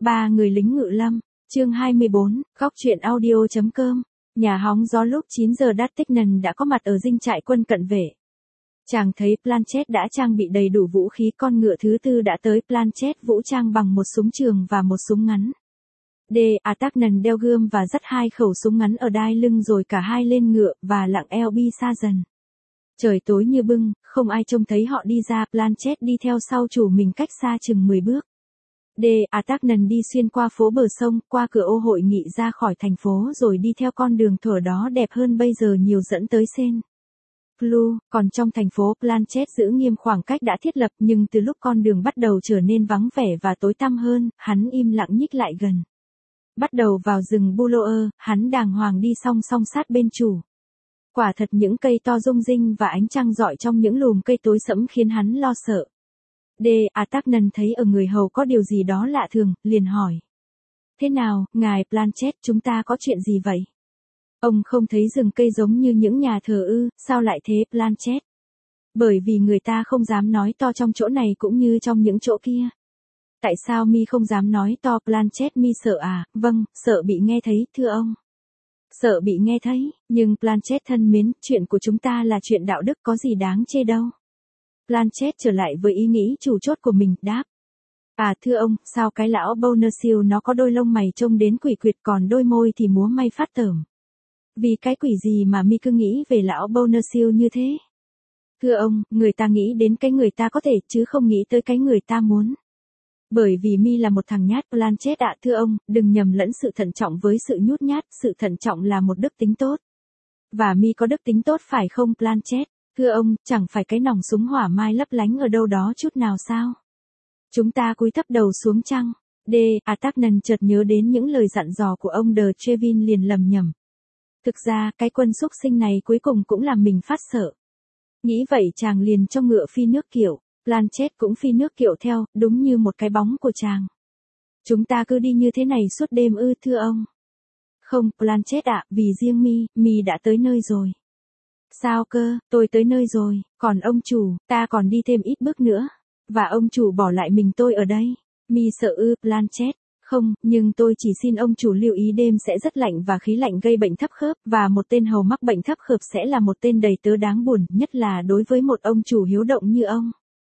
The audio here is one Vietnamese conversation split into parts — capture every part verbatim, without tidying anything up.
Ba người lính ngự lâm, chương hai mươi bốn, góc truyện audio.com. Nhà hóng gió lúc chín giờ D'Artagnan đã có mặt ở dinh trại quân cận vệ. Chàng thấy Planchet đã trang bị đầy đủ vũ khí, con ngựa thứ tư đã tới. Planchet vũ trang bằng một súng trường và một súng ngắn. D'Artagnan đeo gươm và dắt hai khẩu súng ngắn ở đai lưng, rồi cả hai lên ngựa và lặng eo bi xa dần. Trời tối như bưng, không ai trông thấy họ đi ra. Planchet đi theo sau chủ mình cách xa chừng mười bước. D'Artagnan đi xuyên qua phố bờ sông, qua cửa ô hội nghị ra khỏi thành phố, rồi đi theo con đường thuở đó đẹp hơn bây giờ nhiều dẫn tới Seine. Blue, còn trong thành phố, Planchet giữ nghiêm khoảng cách đã thiết lập, nhưng từ lúc con đường bắt đầu trở nên vắng vẻ và tối tăm hơn, hắn im lặng nhích lại gần. Bắt đầu vào rừng Boulogne, hắn đàng hoàng đi song song sát bên chủ. Quả thật những cây to rung rinh và ánh trăng rọi trong những lùm cây tối sẫm khiến hắn lo sợ. D'Artagnan thấy ở người hầu có điều gì đó lạ thường, liền hỏi. Thế nào, ngài Planchet, chúng ta có chuyện gì vậy? Ông không thấy rừng cây giống như những nhà thờ ư, sao lại thế Planchet? Bởi vì người ta không dám nói to trong chỗ này cũng như trong những chỗ kia. Tại sao mi không dám nói to Planchet? Mi sợ à? Vâng, sợ bị nghe thấy, thưa ông. Sợ bị nghe thấy, nhưng Planchet thân mến, chuyện của chúng ta là chuyện đạo đức, có gì đáng chê đâu. Planchet trở lại với ý nghĩ chủ chốt của mình, đáp. À thưa ông, sao cái lão Bonacieux nó có đôi lông mày trông đến quỷ quyệt, còn đôi môi thì múa may phát tởm. Vì cái quỷ gì mà mi cứ nghĩ về lão Bonacieux như thế? Thưa ông, người ta nghĩ đến cái người ta có thể, chứ không nghĩ tới cái người ta muốn. Bởi vì mi là một thằng nhát Planchet ạ. Thưa ông, đừng nhầm lẫn sự thận trọng với sự nhút nhát, sự thận trọng là một đức tính tốt. Và mi có đức tính tốt phải không Planchet? Thưa ông, chẳng phải cái nòng súng hỏa mai lấp lánh ở đâu đó chút nào sao? Chúng ta cúi thấp đầu xuống chăng? D'Artagnan chợt nhớ đến những lời dặn dò của ông de Treville, liền lầm nhầm. Thực ra, cái quân xúc sinh này cuối cùng cũng làm mình phát sợ. Nghĩ vậy chàng liền cho ngựa phi nước kiệu. Planchet cũng phi nước kiệu theo, đúng như một cái bóng của chàng. Chúng ta cứ đi như thế này suốt đêm ư thưa ông? Không, Planchet ạ, vì riêng mi, mi đã tới nơi rồi. Sao cơ, tôi tới nơi rồi, còn ông chủ, ta còn đi thêm ít bước nữa. Và ông chủ bỏ lại mình tôi ở đây. Mi sợ ư Planchet? Không, nhưng tôi chỉ xin ông chủ lưu ý đêm sẽ rất lạnh và khí lạnh gây bệnh thấp khớp, và một tên hầu mắc bệnh thấp khớp sẽ là một tên đầy tớ đáng buồn, nhất là đối với một ông chủ hiếu động như ông.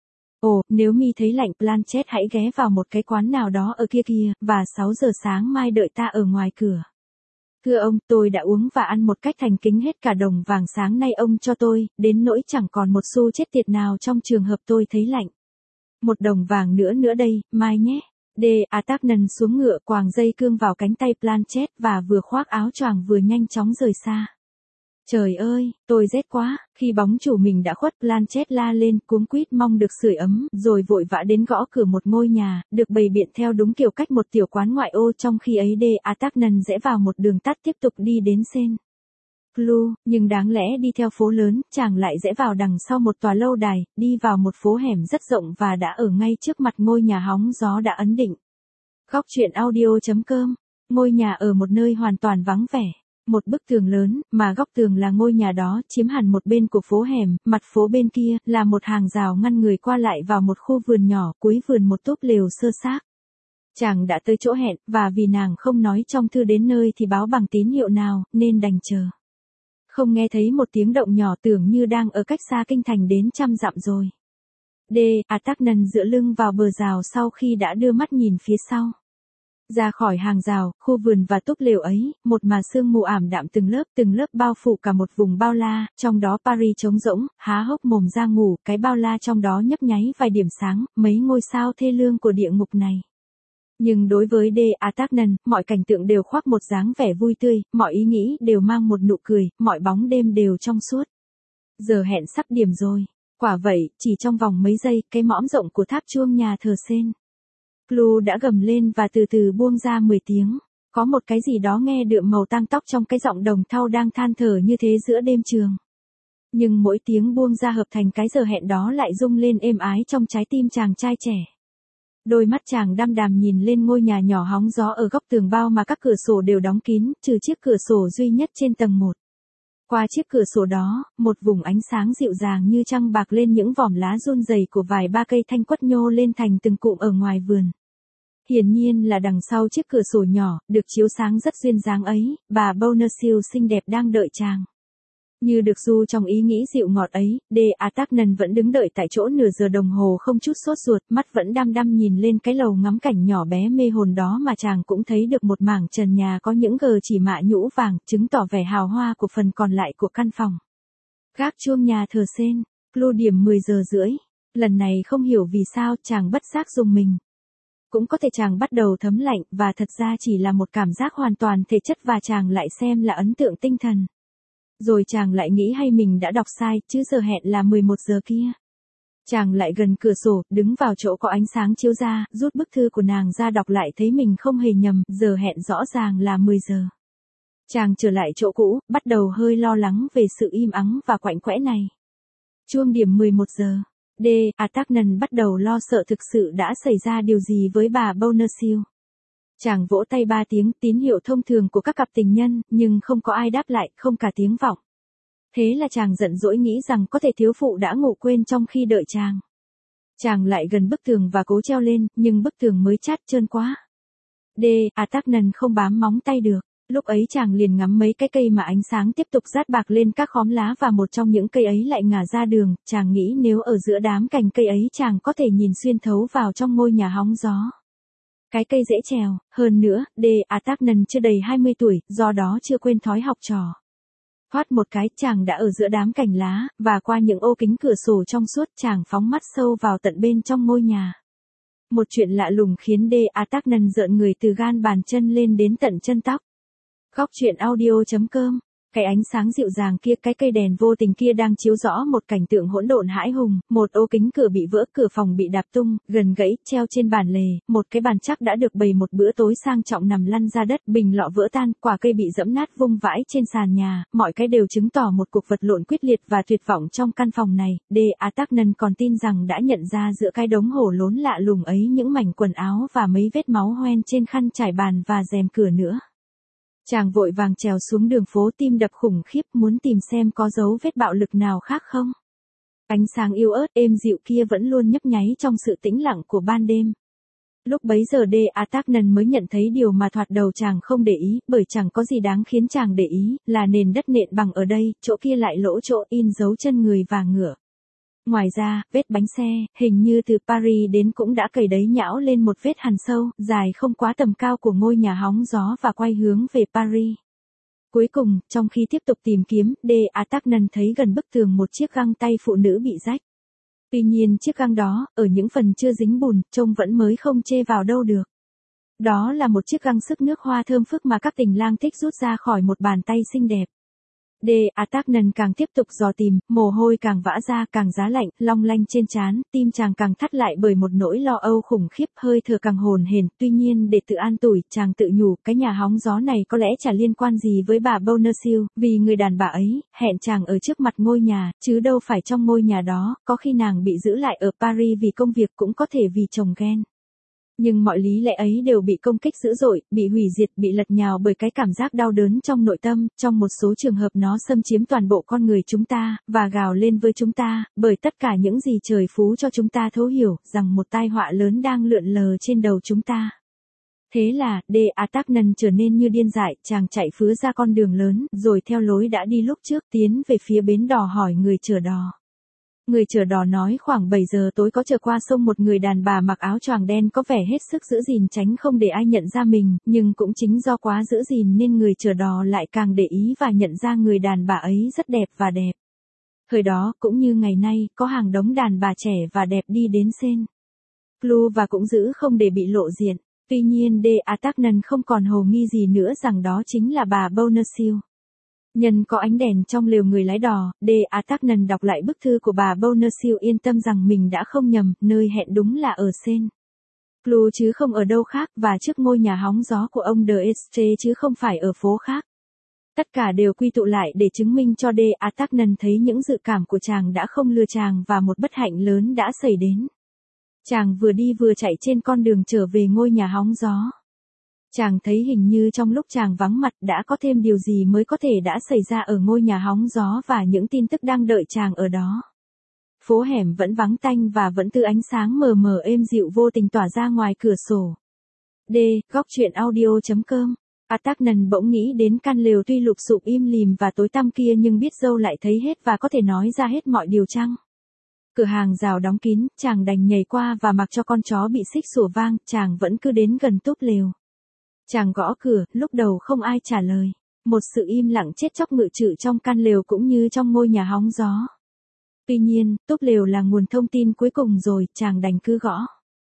Ồ, nếu mi thấy lạnh Planchet hãy ghé vào một cái quán nào đó ở kia kia, và sáu giờ sáng mai đợi ta ở ngoài cửa. Thưa ông, tôi đã uống và ăn một cách thành kính hết cả đồng vàng sáng nay ông cho tôi, đến nỗi chẳng còn một xu chết tiệt nào trong trường hợp tôi thấy lạnh. Một đồng vàng nữa nữa đây, mai nhé. D'Artagnan xuống ngựa, quàng dây cương vào cánh tay Planchet và vừa khoác áo choàng vừa nhanh chóng rời xa. Trời ơi, tôi rét quá. Khi bóng chủ mình đã khuất, Planchet la lên cuống quýt mong được sưởi ấm, rồi vội vã đến gõ cửa một ngôi nhà, được bày biện theo đúng kiểu cách một tiểu quán ngoại ô. Trong khi ấy D'Artagnan rẽ vào một đường tắt tiếp tục đi đến Seine. Blue, nhưng đáng lẽ đi theo phố lớn, chàng lại rẽ vào đằng sau một tòa lâu đài, đi vào một phố hẻm rất rộng và đã ở ngay trước mặt ngôi nhà hóng gió đã ấn định. Góc truyện audio.com. Ngôi nhà ở một nơi hoàn toàn vắng vẻ. Một bức tường lớn, mà góc tường là ngôi nhà đó, chiếm hẳn một bên của phố hẻm, mặt phố bên kia, là một hàng rào ngăn người qua lại vào một khu vườn nhỏ, cuối vườn một túp lều sơ xác. Chàng đã tới chỗ hẹn, và vì nàng không nói trong thư đến nơi thì báo bằng tín hiệu nào, nên đành chờ. Không nghe thấy một tiếng động nhỏ, tưởng như đang ở cách xa kinh thành đến trăm dặm rồi. D'Artagnan dựa lưng vào bờ rào sau khi đã đưa mắt nhìn phía sau. Ra khỏi hàng rào, khu vườn và túp lều ấy, một mà sương mù ảm đạm từng lớp từng lớp bao phủ cả một vùng bao la, trong đó Paris trống rỗng, há hốc mồm ra ngủ, cái bao la trong đó nhấp nháy vài điểm sáng, mấy ngôi sao thê lương của địa ngục này. Nhưng đối với D'Artagnan, mọi cảnh tượng đều khoác một dáng vẻ vui tươi, mọi ý nghĩ đều mang một nụ cười, mọi bóng đêm đều trong suốt. Giờ hẹn sắp điểm rồi. Quả vậy, chỉ trong vòng mấy giây, cái mõm rộng của tháp chuông nhà thờ Seine Blue đã gầm lên và từ từ buông ra mười tiếng. Có một cái gì đó nghe đượm màu tang tóc trong cái giọng đồng thau đang than thở như thế giữa đêm trường. Nhưng mỗi tiếng buông ra hợp thành cái giờ hẹn đó lại rung lên êm ái trong trái tim chàng trai trẻ. Đôi mắt chàng đăm đằm nhìn lên ngôi nhà nhỏ hóng gió ở góc tường bao mà các cửa sổ đều đóng kín, trừ chiếc cửa sổ duy nhất trên tầng một. Qua chiếc cửa sổ đó, một vùng ánh sáng dịu dàng như trăng bạc lên những vòm lá run rẩy của vài ba cây thanh quất nhô lên thành từng cụm ở ngoài vườn. Hiển nhiên là đằng sau chiếc cửa sổ nhỏ, được chiếu sáng rất duyên dáng ấy, bà Bonersil xinh đẹp đang đợi chàng. Như được du trong ý nghĩ dịu ngọt ấy, De Atagnan vẫn đứng đợi tại chỗ nửa giờ đồng hồ không chút sốt ruột, mắt vẫn đăm đăm nhìn lên cái lầu ngắm cảnh nhỏ bé mê hồn đó mà chàng cũng thấy được một mảng trần nhà có những gờ chỉ mạ nhũ vàng, chứng tỏ vẻ hào hoa của phần còn lại của căn phòng. Gác chuông nhà thờ Sen, Clu điểm mười giờ rưỡi. Lần này không hiểu vì sao chàng bất giác rùng mình. Cũng có thể chàng bắt đầu thấm lạnh và thật ra chỉ là một cảm giác hoàn toàn thể chất và chàng lại xem là ấn tượng tinh thần. Rồi chàng lại nghĩ hay mình đã đọc sai, chứ giờ hẹn là mười một giờ kia. Chàng lại gần cửa sổ, đứng vào chỗ có ánh sáng chiếu ra, rút bức thư của nàng ra đọc lại thấy mình không hề nhầm, giờ hẹn rõ ràng là mười giờ. Chàng trở lại chỗ cũ, bắt đầu hơi lo lắng về sự im ắng và quạnh quẽ này. Chuông điểm mười một giờ. De Atagnan bắt đầu lo sợ thực sự đã xảy ra điều gì với bà Bonersil. Chàng vỗ tay ba tiếng, tín hiệu thông thường của các cặp tình nhân, nhưng không có ai đáp lại, không cả tiếng vọng. Thế là chàng giận dỗi nghĩ rằng có thể thiếu phụ đã ngủ quên trong khi đợi chàng. Chàng lại gần bức tường và cố treo lên, nhưng bức tường mới chát trơn quá. De Atagnan không bám móng tay được. Lúc ấy chàng liền ngắm mấy cái cây mà ánh sáng tiếp tục rát bạc lên các khóm lá và một trong những cây ấy lại ngả ra đường, chàng nghĩ nếu ở giữa đám cành cây ấy chàng có thể nhìn xuyên thấu vào trong ngôi nhà hóng gió. Cái cây dễ trèo, hơn nữa, De Atagnan chưa đầy hai mươi tuổi, do đó chưa quên thói học trò. Thoát một cái, chàng đã ở giữa đám cành lá, và qua những ô kính cửa sổ trong suốt chàng phóng mắt sâu vào tận bên trong ngôi nhà. Một chuyện lạ lùng khiến De Atagnan rợn người từ gan bàn chân lên đến tận chân tóc. Góc truyện audio chấm com. Cái ánh sáng dịu dàng kia, cái cây đèn vô tình kia đang chiếu rõ một cảnh tượng hỗn độn hãi hùng, một ô kính cửa bị vỡ, cửa phòng bị đạp tung, gần gãy, treo trên bàn lề, một cái bàn chắc đã được bày một bữa tối sang trọng nằm lăn ra đất, bình lọ vỡ tan, quả cây bị dẫm nát vung vãi trên sàn nhà, mọi cái đều chứng tỏ một cuộc vật lộn quyết liệt và tuyệt vọng trong căn phòng này. De Atagnan còn tin rằng đã nhận ra giữa cái đống hổ lốn lạ lùng ấy những mảnh quần áo và mấy vết máu hoen trên khăn trải bàn và rèm cửa nữa. Chàng vội vàng trèo xuống đường phố, tim đập khủng khiếp, muốn tìm xem có dấu vết bạo lực nào khác không. Ánh sáng yếu ớt êm dịu kia vẫn luôn nhấp nháy trong sự tĩnh lặng của ban đêm. Lúc bấy giờ De Atagnan mới nhận thấy điều mà thoạt đầu chàng không để ý, bởi chẳng có gì đáng khiến chàng để ý, là nền đất nện bằng ở đây, chỗ kia lại lỗ chỗ in dấu chân người và ngựa. Ngoài ra, vết bánh xe, hình như từ Paris đến cũng đã cày đấy nhão lên một vết hằn sâu, dài không quá tầm cao của ngôi nhà hóng gió và quay hướng về Paris. Cuối cùng, trong khi tiếp tục tìm kiếm, De Atagnan thấy gần bức tường một chiếc găng tay phụ nữ bị rách. Tuy nhiên chiếc găng đó, ở những phần chưa dính bùn, trông vẫn mới không chê vào đâu được. Đó là một chiếc găng sức nước hoa thơm phức mà các tình lang thích rút ra khỏi một bàn tay xinh đẹp. De Atagnan càng tiếp tục dò tìm, mồ hôi càng vã ra, càng giá lạnh, long lanh trên trán, tim chàng càng thắt lại bởi một nỗi lo âu khủng khiếp, hơi thở càng hồn hển. Tuy nhiên để tự an tủi, chàng tự nhủ, cái nhà hóng gió này có lẽ chả liên quan gì với bà Bonersil, vì người đàn bà ấy hẹn chàng ở trước mặt ngôi nhà, chứ đâu phải trong ngôi nhà đó. Có khi nàng bị giữ lại ở Paris vì công việc, cũng có thể vì chồng ghen. Nhưng mọi lý lẽ ấy đều bị công kích dữ dội, bị hủy diệt, bị lật nhào bởi cái cảm giác đau đớn trong nội tâm, trong một số trường hợp nó xâm chiếm toàn bộ con người chúng ta, và gào lên với chúng ta, bởi tất cả những gì trời phú cho chúng ta thấu hiểu, rằng một tai họa lớn đang lượn lờ trên đầu chúng ta. Thế là, De Atagnan trở nên như điên dại, chàng chạy phứa ra con đường lớn, rồi theo lối đã đi lúc trước, tiến về phía bến đò hỏi người chở đò. Người chở đò nói khoảng bảy giờ tối có chở qua sông một người đàn bà mặc áo choàng đen có vẻ hết sức giữ gìn tránh không để ai nhận ra mình, nhưng cũng chính do quá giữ gìn nên người chở đò lại càng để ý và nhận ra người đàn bà ấy rất đẹp và đẹp. Thời đó, cũng như ngày nay, có hàng đống đàn bà trẻ và đẹp đi đến Sen Clu và cũng giữ không để bị lộ diện. Tuy nhiên De Atagnan không còn hồ nghi gì nữa rằng đó chính là bà Bonersil. Nhân có ánh đèn trong lều người lái đò, De Atagnan đọc lại bức thư của bà Bonersil yên tâm rằng mình đã không nhầm, nơi hẹn đúng là ở Sen Clu chứ không ở đâu khác, và trước ngôi nhà hóng gió của ông de Estre chứ không phải ở phố khác. Tất cả đều quy tụ lại để chứng minh cho De Atagnan thấy những dự cảm của chàng đã không lừa chàng và một bất hạnh lớn đã xảy đến. Chàng vừa đi vừa chạy trên con đường trở về ngôi nhà hóng gió. Chàng thấy hình như trong lúc chàng vắng mặt đã có thêm điều gì mới có thể đã xảy ra ở ngôi nhà hóng gió và những tin tức đang đợi chàng ở đó. Phố hẻm vẫn vắng tanh và vẫn từ ánh sáng mờ mờ êm dịu vô tình tỏa ra ngoài cửa sổ. D. Góc truyện audio.com. Ataknan bỗng nghĩ đến căn lều tuy lụp xụp im lìm và tối tăm kia nhưng biết dâu lại thấy hết và có thể nói ra hết mọi điều chăng. Cửa hàng rào đóng kín, chàng đành nhảy qua và mặc cho con chó bị xích sủa vang, chàng vẫn cứ đến gần túp lều. Chàng gõ cửa, lúc đầu không ai trả lời. Một sự im lặng chết chóc ngự trự trong căn lều cũng như trong ngôi nhà hóng gió. Tuy nhiên, túp lều là nguồn thông tin cuối cùng rồi, chàng đành cứ gõ.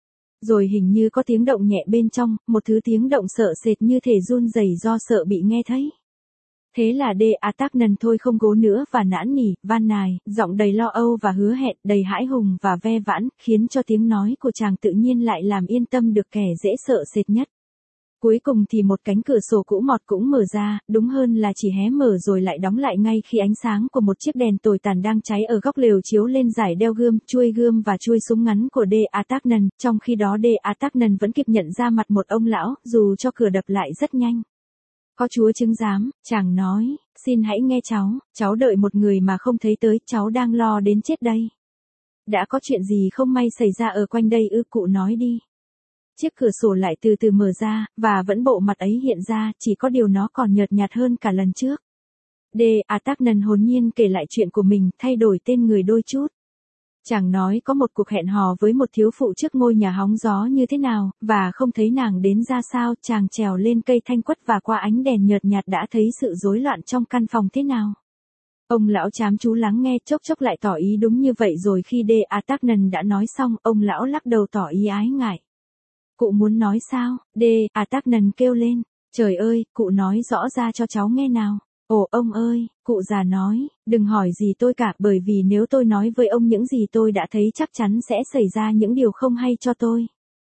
Rồi hình như có tiếng động nhẹ bên trong, một thứ tiếng động sợ sệt như thể run rẩy do sợ bị nghe thấy. Thế là D. Ataknan thôi không gố nữa và nãn nỉ, van nài, giọng đầy lo âu và hứa hẹn, đầy hãi hùng và ve vãn, khiến cho tiếng nói của chàng tự nhiên lại làm yên tâm được kẻ dễ sợ sệt nhất. Cuối cùng thì một cánh cửa sổ cũ mọt cũng mở ra, đúng hơn là chỉ hé mở rồi lại đóng lại ngay khi ánh sáng của một chiếc đèn tồi tàn đang cháy ở góc lều chiếu lên dải đeo gươm, chuôi gươm và chuôi súng ngắn của D. Ataknan, trong khi đó D. Ataknan vẫn kịp nhận ra mặt một ông lão, dù cho cửa đập lại rất nhanh. Có Chúa chứng giám, chàng nói, xin hãy nghe cháu, cháu đợi một người mà không thấy tới, cháu đang lo đến chết đây. Đã có chuyện gì không may xảy ra ở quanh đây ư, cụ nói đi. Chiếc cửa sổ lại từ từ mở ra, và vẫn bộ mặt ấy hiện ra, chỉ có điều nó còn nhợt nhạt hơn cả lần trước. D. Ataknan hồn nhiên kể lại chuyện của mình, thay đổi tên người đôi chút. Chàng nói có một cuộc hẹn hò với một thiếu phụ trước ngôi nhà hóng gió như thế nào, và không thấy nàng đến ra sao, chàng trèo lên cây thanh quất và qua ánh đèn nhợt nhạt đã thấy sự rối loạn trong căn phòng thế nào. Ông lão chám chú lắng nghe, chốc chốc lại tỏ ý đúng như vậy, rồi khi D. Ataknan đã nói xong, ông lão lắc đầu tỏ ý ái ngại. Cụ muốn nói sao? D. Ataknan kêu lên. Trời ơi, cụ nói rõ ra cho cháu nghe nào. Ồ ông ơi, cụ già nói, đừng hỏi gì tôi cả, bởi vì nếu tôi nói với ông những gì tôi đã thấy chắc chắn sẽ xảy ra những điều không hay cho tôi.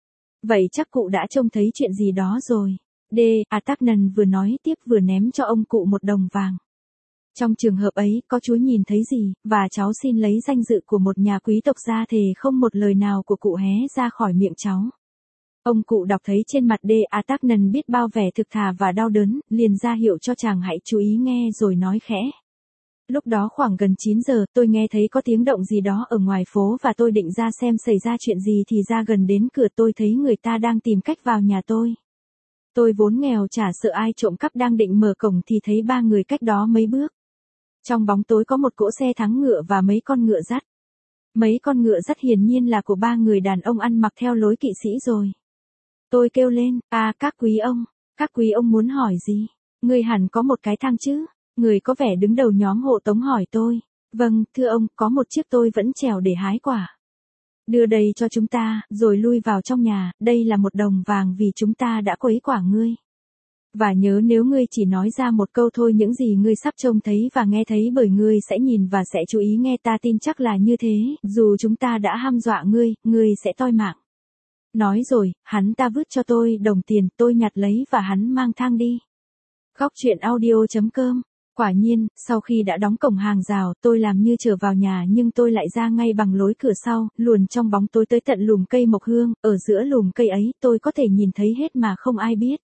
Vậy chắc cụ đã trông thấy chuyện gì đó rồi. D. Ataknan vừa nói tiếp vừa ném cho ông cụ một đồng vàng. Trong trường hợp ấy, có Chúa nhìn thấy gì, và cháu xin lấy danh dự của một nhà quý tộc ra thề không một lời nào của cụ hé ra khỏi miệng cháu. Ông cụ đọc thấy trên mặt D. Ataknan biết bao vẻ thực thà và đau đớn, liền ra hiệu cho chàng hãy chú ý nghe rồi nói khẽ. Lúc đó khoảng gần chín giờ, tôi nghe thấy có tiếng động gì đó ở ngoài phố và tôi định ra xem xảy ra chuyện gì thì ra gần đến cửa tôi thấy người ta đang tìm cách vào nhà tôi. Tôi vốn nghèo chả sợ ai trộm cắp đang định mở cổng thì thấy ba người cách đó mấy bước. Trong bóng tối có một cỗ xe thắng ngựa và mấy con ngựa dắt. Mấy con ngựa dắt hiển nhiên là của ba người đàn ông ăn mặc theo lối kỵ sĩ rồi. Tôi kêu lên, à các quý ông, các quý ông muốn hỏi gì? Người hẳn có một cái thang chứ? Người có vẻ đứng đầu nhóm hộ tống hỏi tôi. Vâng, thưa ông, có một chiếc tôi vẫn trèo để hái quả. Đưa đây cho chúng ta, rồi lui vào trong nhà, đây là một đồng vàng vì chúng ta đã quấy quả ngươi. Và nhớ nếu ngươi chỉ nói ra một câu thôi những gì ngươi sắp trông thấy và nghe thấy bởi ngươi sẽ nhìn và sẽ chú ý nghe ta tin chắc là như thế, dù chúng ta đã hăm dọa ngươi, ngươi sẽ toi mạng. Nói rồi, hắn ta vứt cho tôi đồng tiền, tôi nhặt lấy và hắn mang thang đi. Góc truyện audio.com. Quả nhiên, sau khi đã đóng cổng hàng rào, tôi làm như trở vào nhà nhưng tôi lại ra ngay bằng lối cửa sau, luồn trong bóng tối tới tận lùm cây mộc hương, ở giữa lùm cây ấy, tôi có thể nhìn thấy hết mà không ai biết.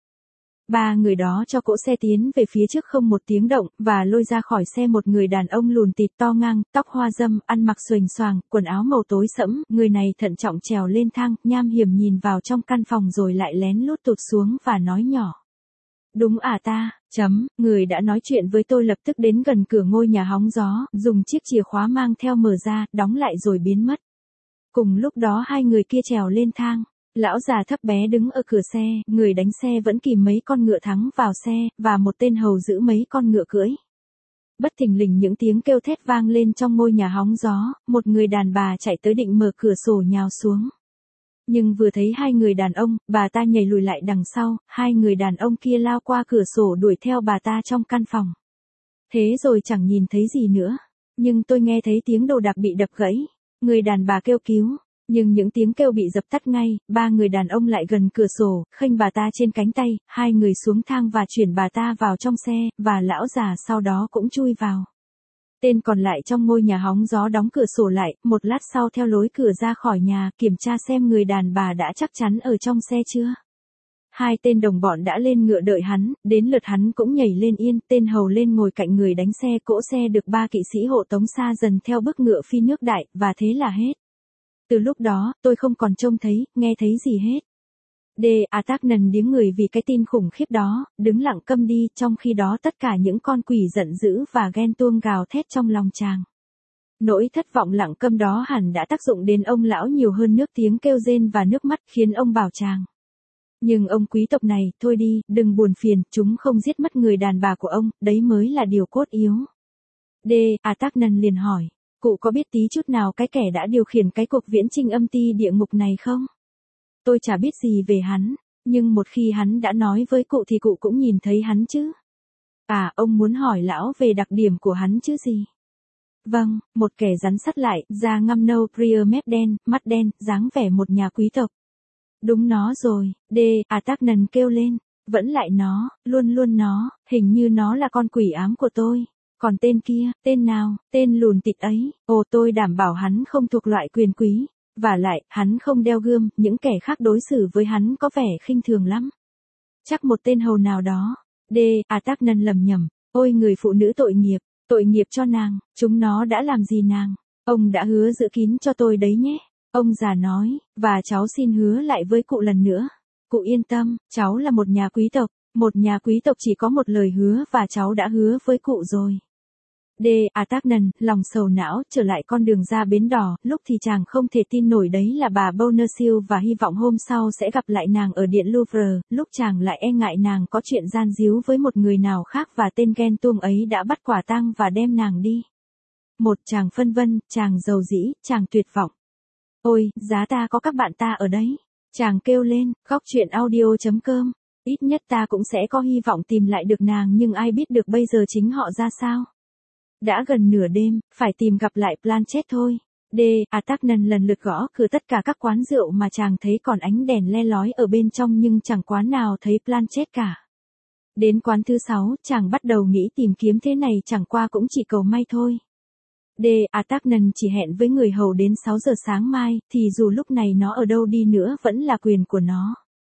Ba người đó cho cỗ xe tiến về phía trước không một tiếng động, và lôi ra khỏi xe một người đàn ông lùn tịt to ngang, tóc hoa râm, ăn mặc xuềnh xoàng, quần áo màu tối sẫm, người này thận trọng trèo lên thang, nham hiểm nhìn vào trong căn phòng rồi lại lén lút tụt xuống và nói nhỏ. Đúng à ta, chấm, người đã nói chuyện với tôi lập tức đến gần cửa ngôi nhà hóng gió, dùng chiếc chìa khóa mang theo mở ra, đóng lại rồi biến mất. Cùng lúc đó hai người kia trèo lên thang. Lão già thấp bé đứng ở cửa xe, người đánh xe vẫn kìm mấy con ngựa thắng vào xe, và một tên hầu giữ mấy con ngựa cưỡi. Bất thình lình những tiếng kêu thét vang lên trong ngôi nhà hóng gió, một người đàn bà chạy tới định mở cửa sổ nhào xuống. Nhưng vừa thấy hai người đàn ông, bà ta nhảy lùi lại đằng sau, hai người đàn ông kia lao qua cửa sổ đuổi theo bà ta trong căn phòng. Thế rồi chẳng nhìn thấy gì nữa. Nhưng tôi nghe thấy tiếng đồ đạc bị đập gãy. Người đàn bà kêu cứu. Nhưng những tiếng kêu bị dập tắt ngay, ba người đàn ông lại gần cửa sổ, khênh bà ta trên cánh tay, hai người xuống thang và chuyển bà ta vào trong xe, và lão già sau đó cũng chui vào. Tên còn lại trong ngôi nhà hóng gió đóng cửa sổ lại, một lát sau theo lối cửa ra khỏi nhà, kiểm tra xem người đàn bà đã chắc chắn ở trong xe chưa. Hai tên đồng bọn đã lên ngựa đợi hắn, đến lượt hắn cũng nhảy lên yên, tên hầu lên ngồi cạnh người đánh xe, cỗ xe được ba kỵ sĩ hộ tống xa dần theo bước ngựa phi nước đại, và thế là hết. Từ lúc đó, tôi không còn trông thấy, nghe thấy gì hết. D. Atagnan điếng người vì cái tin khủng khiếp đó, đứng lặng câm đi, trong khi đó tất cả những con quỷ giận dữ và ghen tuông gào thét trong lòng chàng. Nỗi thất vọng lặng câm đó hẳn đã tác dụng đến ông lão nhiều hơn nước tiếng kêu rên và nước mắt, khiến ông bảo chàng. Nhưng ông quý tộc này, thôi đi, đừng buồn phiền, chúng không giết mất người đàn bà của ông, đấy mới là điều cốt yếu. D. Atagnan liền hỏi, cụ có biết tí chút nào cái kẻ đã điều khiển cái cuộc viễn chinh âm ti địa ngục này không? Tôi chả biết gì về hắn, nhưng một khi hắn đã nói với cụ thì cụ cũng nhìn thấy hắn chứ. À, ông muốn hỏi lão về đặc điểm của hắn chứ gì? Vâng, một kẻ rắn sắt lại, da ngăm nâu, prier mép đen, mắt đen, dáng vẻ một nhà quý tộc. Đúng nó rồi, D. Atagnan kêu lên, vẫn lại nó, luôn luôn nó, hình như nó là con quỷ ám của tôi. Còn tên kia, tên nào, tên lùn tịt ấy, ồ tôi đảm bảo hắn không thuộc loại quyền quý. Và lại, hắn không đeo gươm, những kẻ khác đối xử với hắn có vẻ khinh thường lắm. Chắc một tên hầu nào đó. D. Atagnan lầm nhầm, ôi người phụ nữ tội nghiệp, tội nghiệp cho nàng, chúng nó đã làm gì nàng? Ông đã hứa giữ kín cho tôi đấy nhé. Ông già nói, và cháu xin hứa lại với cụ lần nữa. Cụ yên tâm, cháu là một nhà quý tộc, một nhà quý tộc chỉ có một lời hứa và cháu đã hứa với cụ rồi. D. Atagnan, lòng sầu não, trở lại con đường ra bến đỏ, lúc thì chàng không thể tin nổi đấy là bà Bonacieux và hy vọng hôm sau sẽ gặp lại nàng ở điện Louvre, lúc chàng lại e ngại nàng có chuyện gian díu với một người nào khác và tên ghen tuông ấy đã bắt quả tang và đem nàng đi. Một chàng phân vân, chàng giàu dĩ, chàng tuyệt vọng. Ôi, giá ta có các bạn ta ở đấy. Chàng kêu lên, góc truyện audio chấm com. Ít nhất ta cũng sẽ có hy vọng tìm lại được nàng nhưng ai biết được bây giờ chính họ ra sao. Đã gần nửa đêm, phải tìm gặp lại Planchet thôi. D. Atagnan lần lượt gõ cửa tất cả các quán rượu mà chàng thấy còn ánh đèn le lói ở bên trong nhưng chẳng quán nào thấy Planchet cả. Đến quán thứ sáu, chàng bắt đầu nghĩ tìm kiếm thế này chẳng qua cũng chỉ cầu may thôi. D. Atagnan chỉ hẹn với người hầu đến sáu giờ sáng mai, thì dù lúc này nó ở đâu đi nữa vẫn là quyền của nó.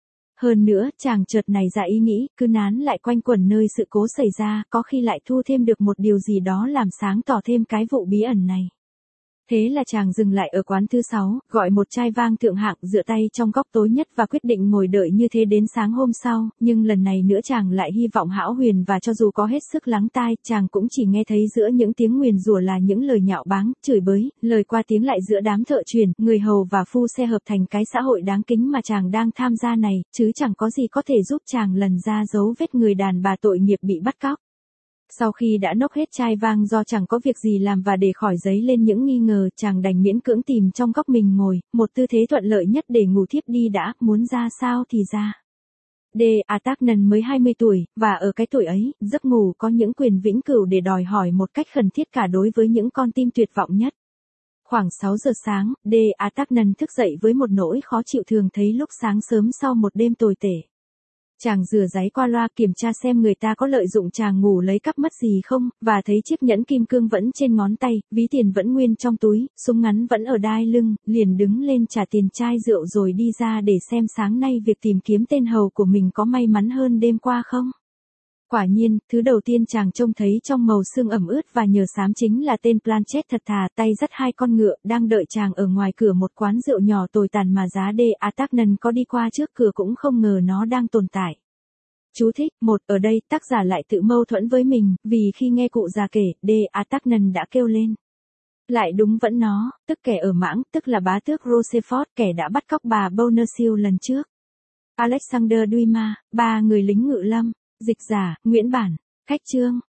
Hơn nữa, chàng chợt nảy ra ý nghĩ, cứ nán lại quanh quẩn nơi sự cố xảy ra, có khi lại thu thêm được một điều gì đó làm sáng tỏ thêm cái vụ bí ẩn này. Thế là chàng dừng lại ở quán thứ sáu, gọi một chai vang thượng hạng, dựa tay trong góc tối nhất và quyết định ngồi đợi như thế đến sáng hôm sau, nhưng lần này nữa chàng lại hy vọng hão huyền và cho dù có hết sức lắng tai, chàng cũng chỉ nghe thấy giữa những tiếng nguyền rủa là những lời nhạo báng, chửi bới, lời qua tiếng lại giữa đám thợ truyền, người hầu và phu xe hợp thành cái xã hội đáng kính mà chàng đang tham gia này, chứ chẳng có gì có thể giúp chàng lần ra dấu vết người đàn bà tội nghiệp bị bắt cóc. Sau khi đã nốc hết chai vang do chẳng có việc gì làm và để khỏi dấy lên những nghi ngờ, chàng đành miễn cưỡng tìm trong góc mình ngồi, một tư thế thuận lợi nhất để ngủ thiếp đi đã, muốn ra sao thì ra. D. Atagnan mới hai mươi tuổi, và ở cái tuổi ấy, giấc ngủ có những quyền vĩnh cửu để đòi hỏi một cách khẩn thiết cả đối với những con tim tuyệt vọng nhất. Khoảng sáu giờ sáng, D. Atagnan thức dậy với một nỗi khó chịu thường thấy lúc sáng sớm sau một đêm tồi tệ. Chàng rửa ráy qua loa kiểm tra xem người ta có lợi dụng chàng ngủ lấy cắp mất gì không, và thấy chiếc nhẫn kim cương vẫn trên ngón tay, ví tiền vẫn nguyên trong túi, súng ngắn vẫn ở đai lưng, liền đứng lên trả tiền chai rượu rồi đi ra để xem sáng nay việc tìm kiếm tên hầu của mình có may mắn hơn đêm qua không. Quả nhiên, thứ đầu tiên chàng trông thấy trong màu sương ẩm ướt và nhờ xám chính là tên Planchet thật thà, tay dắt hai con ngựa, đang đợi chàng ở ngoài cửa một quán rượu nhỏ tồi tàn mà giá D. Atagnan có đi qua trước cửa cũng không ngờ nó đang tồn tại. Chú thích, một, ở đây, tác giả lại tự mâu thuẫn với mình, vì khi nghe cụ già kể, D. Atagnan đã kêu lên. Lại đúng vẫn nó, tức kẻ ở mãng, tức là bá tước Rochefort, kẻ đã bắt cóc bà Bonacieux lần trước. Alexander Dumas, ba người lính ngự lâm. Dịch giả, Nguyễn Bản. Khách chương.